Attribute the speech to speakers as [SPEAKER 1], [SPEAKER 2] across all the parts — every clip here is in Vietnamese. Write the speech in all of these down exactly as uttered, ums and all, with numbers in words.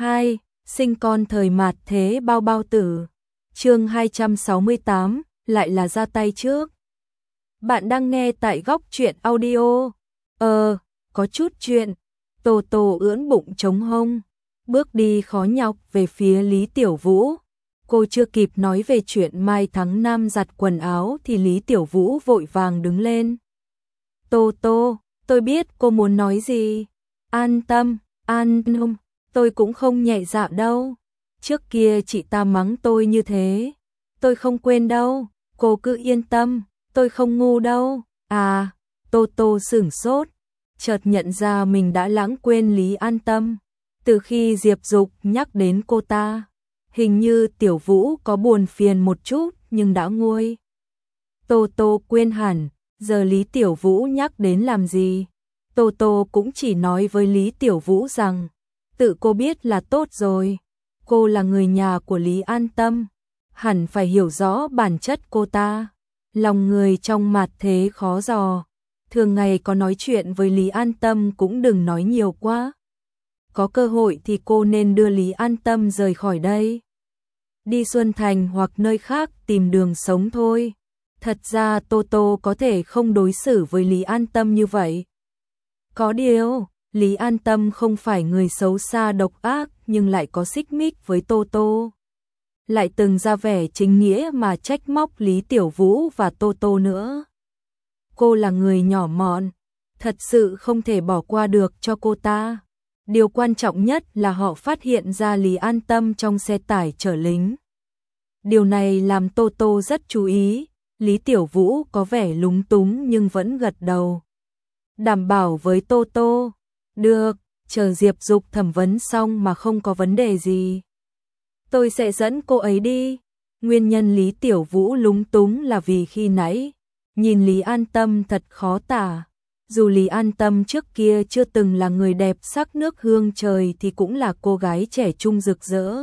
[SPEAKER 1] hai. Sinh con thời mạt thế bao bao tử. Chương hai trăm sáu mươi tám, lại là ra tay trước. Bạn đang nghe tại Góc Truyện Audio. Ờ, có chút chuyện. Tô Tô ưỡn bụng trống hông, bước đi khó nhọc về phía Lý Tiểu Vũ. Cô chưa kịp nói về chuyện mai tháng năm giặt quần áo thì Lý Tiểu Vũ vội vàng đứng lên. Tô Tô, tôi biết cô muốn nói gì. An tâm, an tâm, tôi cũng không nhẹ dạ đâu. Trước kia chị ta mắng tôi như thế, tôi không quên đâu, cô cứ yên tâm, tôi không ngu đâu. À, Tô Tô sửng sốt, chợt nhận ra mình đã lãng quên Lý An Tâm. Từ khi Diệp Dục nhắc đến cô ta, hình như Tiểu Vũ có buồn phiền một chút nhưng đã nguôi. Tô Tô quên hẳn, giờ Lý Tiểu Vũ nhắc đến làm gì? Tô Tô cũng chỉ nói với Lý Tiểu Vũ rằng, tự cô biết là tốt rồi. Cô là người nhà của Lý An Tâm, hẳn phải hiểu rõ bản chất cô ta. Lòng người trong mạt thế khó dò, thường ngày có nói chuyện với Lý An Tâm cũng đừng nói nhiều quá. Có cơ hội thì cô nên đưa Lý An Tâm rời khỏi đây, đi Xuân Thành hoặc nơi khác tìm đường sống thôi. Thật ra Tô Tô có thể không đối xử với Lý An Tâm như vậy. Có điều, Lý An Tâm không phải người xấu xa độc ác nhưng lại có xích mích với Tô Tô. Lại từng ra vẻ chính nghĩa mà trách móc Lý Tiểu Vũ và Tô Tô nữa. Cô là người nhỏ mọn, thật sự không thể bỏ qua được cho cô ta. Điều quan trọng nhất là họ phát hiện ra Lý An Tâm trong xe tải chở lính. Điều này làm Tô Tô rất chú ý. Lý Tiểu Vũ có vẻ lúng túng nhưng vẫn gật đầu, đảm bảo với Tô Tô, được, chờ Diệp Dục thẩm vấn xong mà không có vấn đề gì, tôi sẽ dẫn cô ấy đi. Nguyên nhân Lý Tiểu Vũ lúng túng là vì khi nãy nhìn Lý An Tâm thật khó tả. Dù Lý An Tâm trước kia chưa từng là người đẹp sắc nước hương trời thì cũng là cô gái trẻ trung rực rỡ,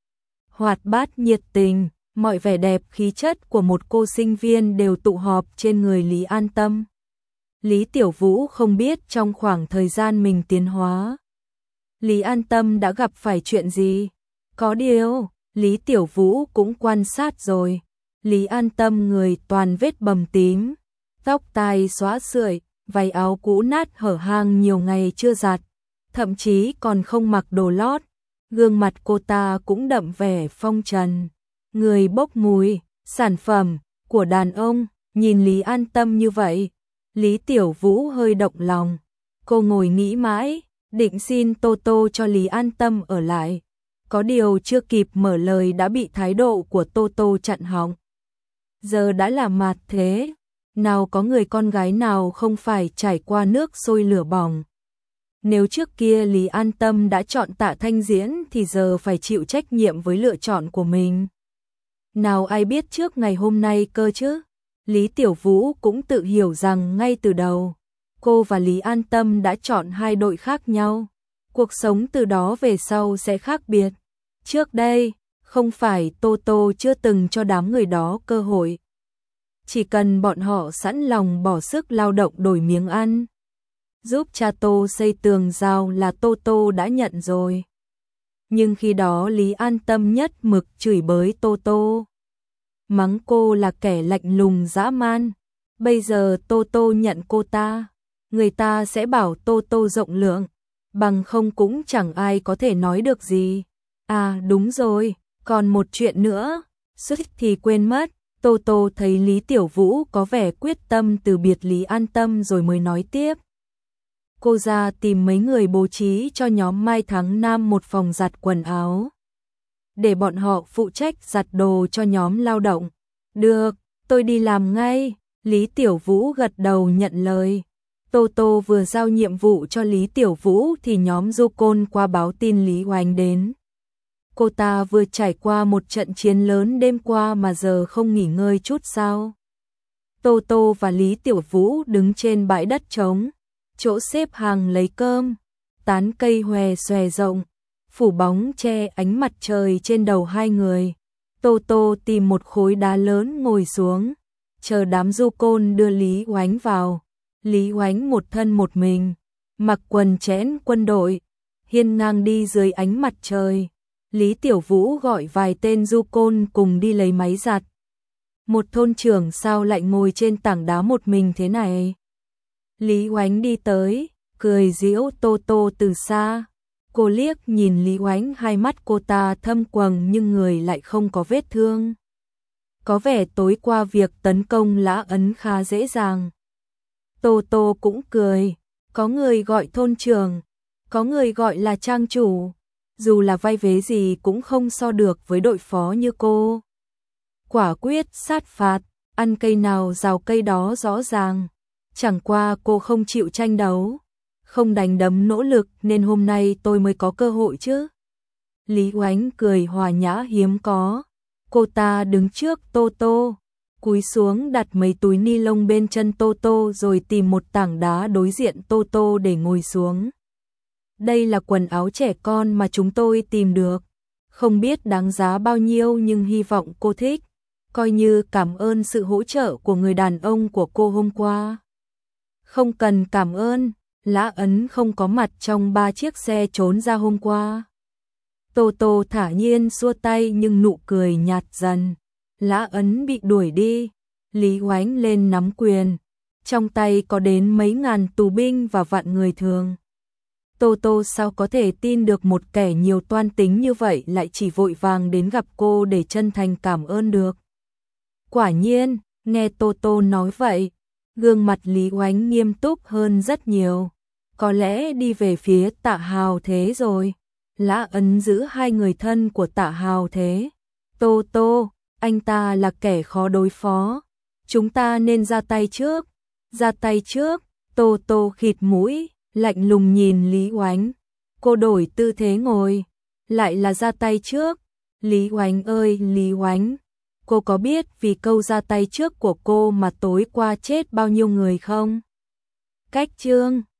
[SPEAKER 1] hoạt bát nhiệt tình. Mọi vẻ đẹp khí chất của một cô sinh viên đều tụ họp trên người Lý An Tâm. Lý Tiểu Vũ không biết trong khoảng thời gian mình tiến hóa, Lý An Tâm đã gặp phải chuyện gì. Có điều, Lý Tiểu Vũ cũng quan sát rồi. Lý An Tâm người toàn vết bầm tím, tóc tai xóa sưởi, váy áo cũ nát hở hang nhiều ngày chưa giặt, thậm chí còn không mặc đồ lót. Gương mặt cô ta cũng đậm vẻ phong trần, người bốc mùi, sản phẩm của đàn ông. Nhìn Lý An Tâm như vậy, Lý Tiểu Vũ hơi động lòng. Cô ngồi nghĩ mãi, định xin Tô Tô cho Lý An Tâm ở lại. Có điều chưa kịp mở lời đã bị thái độ của Tô Tô chặn họng. Giờ đã là mạt thế, nào có người con gái nào không phải trải qua nước sôi lửa bỏng. Nếu trước kia Lý An Tâm đã chọn Tạ Thanh Diễn thì giờ phải chịu trách nhiệm với lựa chọn của mình. Nào ai biết trước ngày hôm nay cơ chứ. Lý Tiểu Vũ cũng tự hiểu rằng ngay từ đầu, cô và Lý An Tâm đã chọn hai đội khác nhau. Cuộc sống từ đó về sau sẽ khác biệt. Trước đây, không phải Tô Tô chưa từng cho đám người đó cơ hội. Chỉ cần bọn họ sẵn lòng bỏ sức lao động đổi miếng ăn, giúp cha Tô xây tường rào là Tô Tô đã nhận rồi. Nhưng khi đó Lý An Tâm nhất mực chửi bới Tô Tô, mắng cô là kẻ lạnh lùng dã man. Bây giờ Tô Tô nhận cô ta, người ta sẽ bảo Tô Tô rộng lượng, bằng không cũng chẳng ai có thể nói được gì. À đúng rồi, còn một chuyện nữa, suýt thì quên mất. Tô Tô thấy Lý Tiểu Vũ có vẻ quyết tâm từ biệt Lý An Tâm rồi mới nói tiếp. Cô ra tìm mấy người bố trí cho nhóm Mai Tháng Năm một phòng giặt quần áo, để bọn họ phụ trách giặt đồ cho nhóm lao động. Được, tôi đi làm ngay. Lý Tiểu Vũ gật đầu nhận lời. Tô Tô vừa giao nhiệm vụ cho Lý Tiểu Vũ thì nhóm du côn qua báo tin Lý Oánh đến. Cô ta vừa trải qua một trận chiến lớn đêm qua mà giờ không nghỉ ngơi chút sao. Tô Tô và Lý Tiểu Vũ đứng trên bãi đất trống, chỗ xếp hàng lấy cơm, tán cây hòe xòe rộng, phủ bóng che ánh mặt trời trên đầu hai người. Tô Tô tìm một khối đá lớn ngồi xuống, chờ đám du côn đưa Lý Oánh vào. Lý Oánh một thân một mình, mặc quần chẽn quân đội, hiên ngang đi dưới ánh mặt trời. Lý Tiểu Vũ gọi vài tên du côn cùng đi lấy máy giặt. Một thôn trưởng sao lại ngồi trên tảng đá một mình thế này? Lý Oánh đi tới, cười giễu Tô Tô từ xa. Cô liếc nhìn Lý Oánh, hai mắt cô ta thâm quầng nhưng người lại không có vết thương. Có vẻ tối qua việc tấn công Lã Ấn khá dễ dàng. Tô Tô cũng cười, có người gọi thôn trưởng, có người gọi là trang chủ. Dù là vai vế gì cũng không so được với đội phó như cô. Quả quyết sát phạt, ăn cây nào rào cây đó rõ ràng. Chẳng qua cô không chịu tranh đấu, không đánh đấm nỗ lực nên hôm nay tôi mới có cơ hội chứ. Lý Oánh cười hòa nhã hiếm có. Cô ta đứng trước Tô Tô, cúi xuống đặt mấy túi ni lông bên chân Tô Tô rồi tìm một tảng đá đối diện Tô Tô để ngồi xuống. Đây là quần áo trẻ con mà chúng tôi tìm được. Không biết đáng giá bao nhiêu nhưng hy vọng cô thích. Coi như cảm ơn sự hỗ trợ của người đàn ông của cô hôm qua. Không cần cảm ơn, Lã Ấn không có mặt trong ba chiếc xe trốn ra hôm qua. Tô Tô thả nhiên xua tay nhưng nụ cười nhạt dần. Lã Ấn bị đuổi đi. Lý Oánh lên nắm quyền. Trong tay có đến mấy ngàn tù binh và vạn người thường. Tô Tô sao có thể tin được một kẻ nhiều toan tính như vậy lại chỉ vội vàng đến gặp cô để chân thành cảm ơn được. Quả nhiên, nghe Tô Tô nói vậy, gương mặt Lý Oánh nghiêm túc hơn rất nhiều. Có lẽ đi về phía Tạ Hào Thế rồi. Lã Ấn giữ hai người thân của Tạ Hào Thế. Tô Tô, anh ta là kẻ khó đối phó. Chúng ta nên ra tay trước. Ra tay trước, Tô Tô khịt mũi, lạnh lùng nhìn Lý Oánh. Cô đổi tư thế ngồi. Lại là ra tay trước. Lý Oánh ơi Lý Oánh, cô có biết vì câu ra tay trước của cô mà tối qua chết bao nhiêu người không? Cách chương